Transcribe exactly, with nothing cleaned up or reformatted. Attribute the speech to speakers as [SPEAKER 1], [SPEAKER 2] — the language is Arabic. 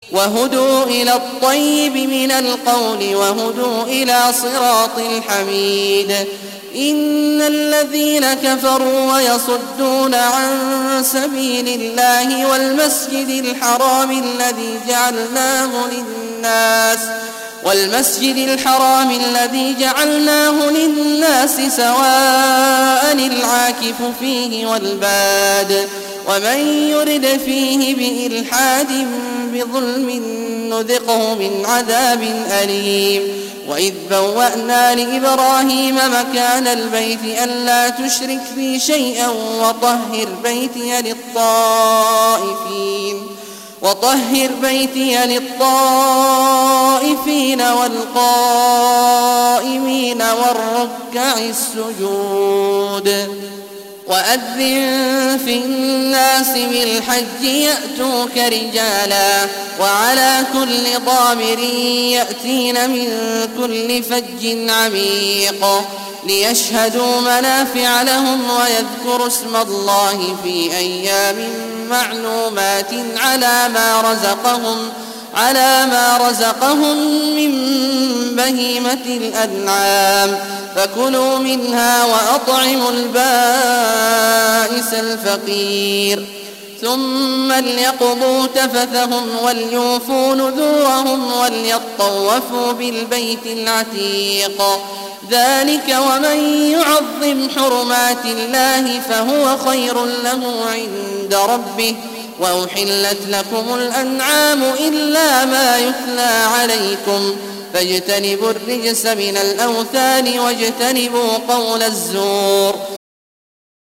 [SPEAKER 1] وهدوا إلى الطيب من القول وهدوا إلى صراط الحميد. إن الذين كفروا ويصدون عن سبيل الله والمسجد الحرام الذي جعلناه للناس والمسجد الحرام الذي جعلناه للناس سواء العاكف فيه والباد ومن يرد فيه بإلحاد بظلم نذقه من عذاب أليم. وإذ بوأنا لإبراهيم مكان البيت ألا تشرك بي شيئا وطهر بيتي للطائفين وطهر بيتي للطائفين والقائمين والركع السجود. وأذن في الناس بالحج يأتوك رجالا وعلى كل ضامر يأتين من كل فج عميق ليشهدوا منافع لهم ويذكروا اسم الله في أيام معلومات على ما رزقهم على ما رزقهم من بهيمة الأنعام فكلوا منها وأطعموا البائس الفقير ثم ليقضوا تفثهم وليوفوا نذورهم وليطوفوا بالبيت العتيق. ذلك ومن يعظم حرمات الله فهو خير له عند ربه. وأحلت لكم الأنعام إلا ما يتلى عليكم فاجتنبوا الرجس من الأوثان واجتنبوا قول الزور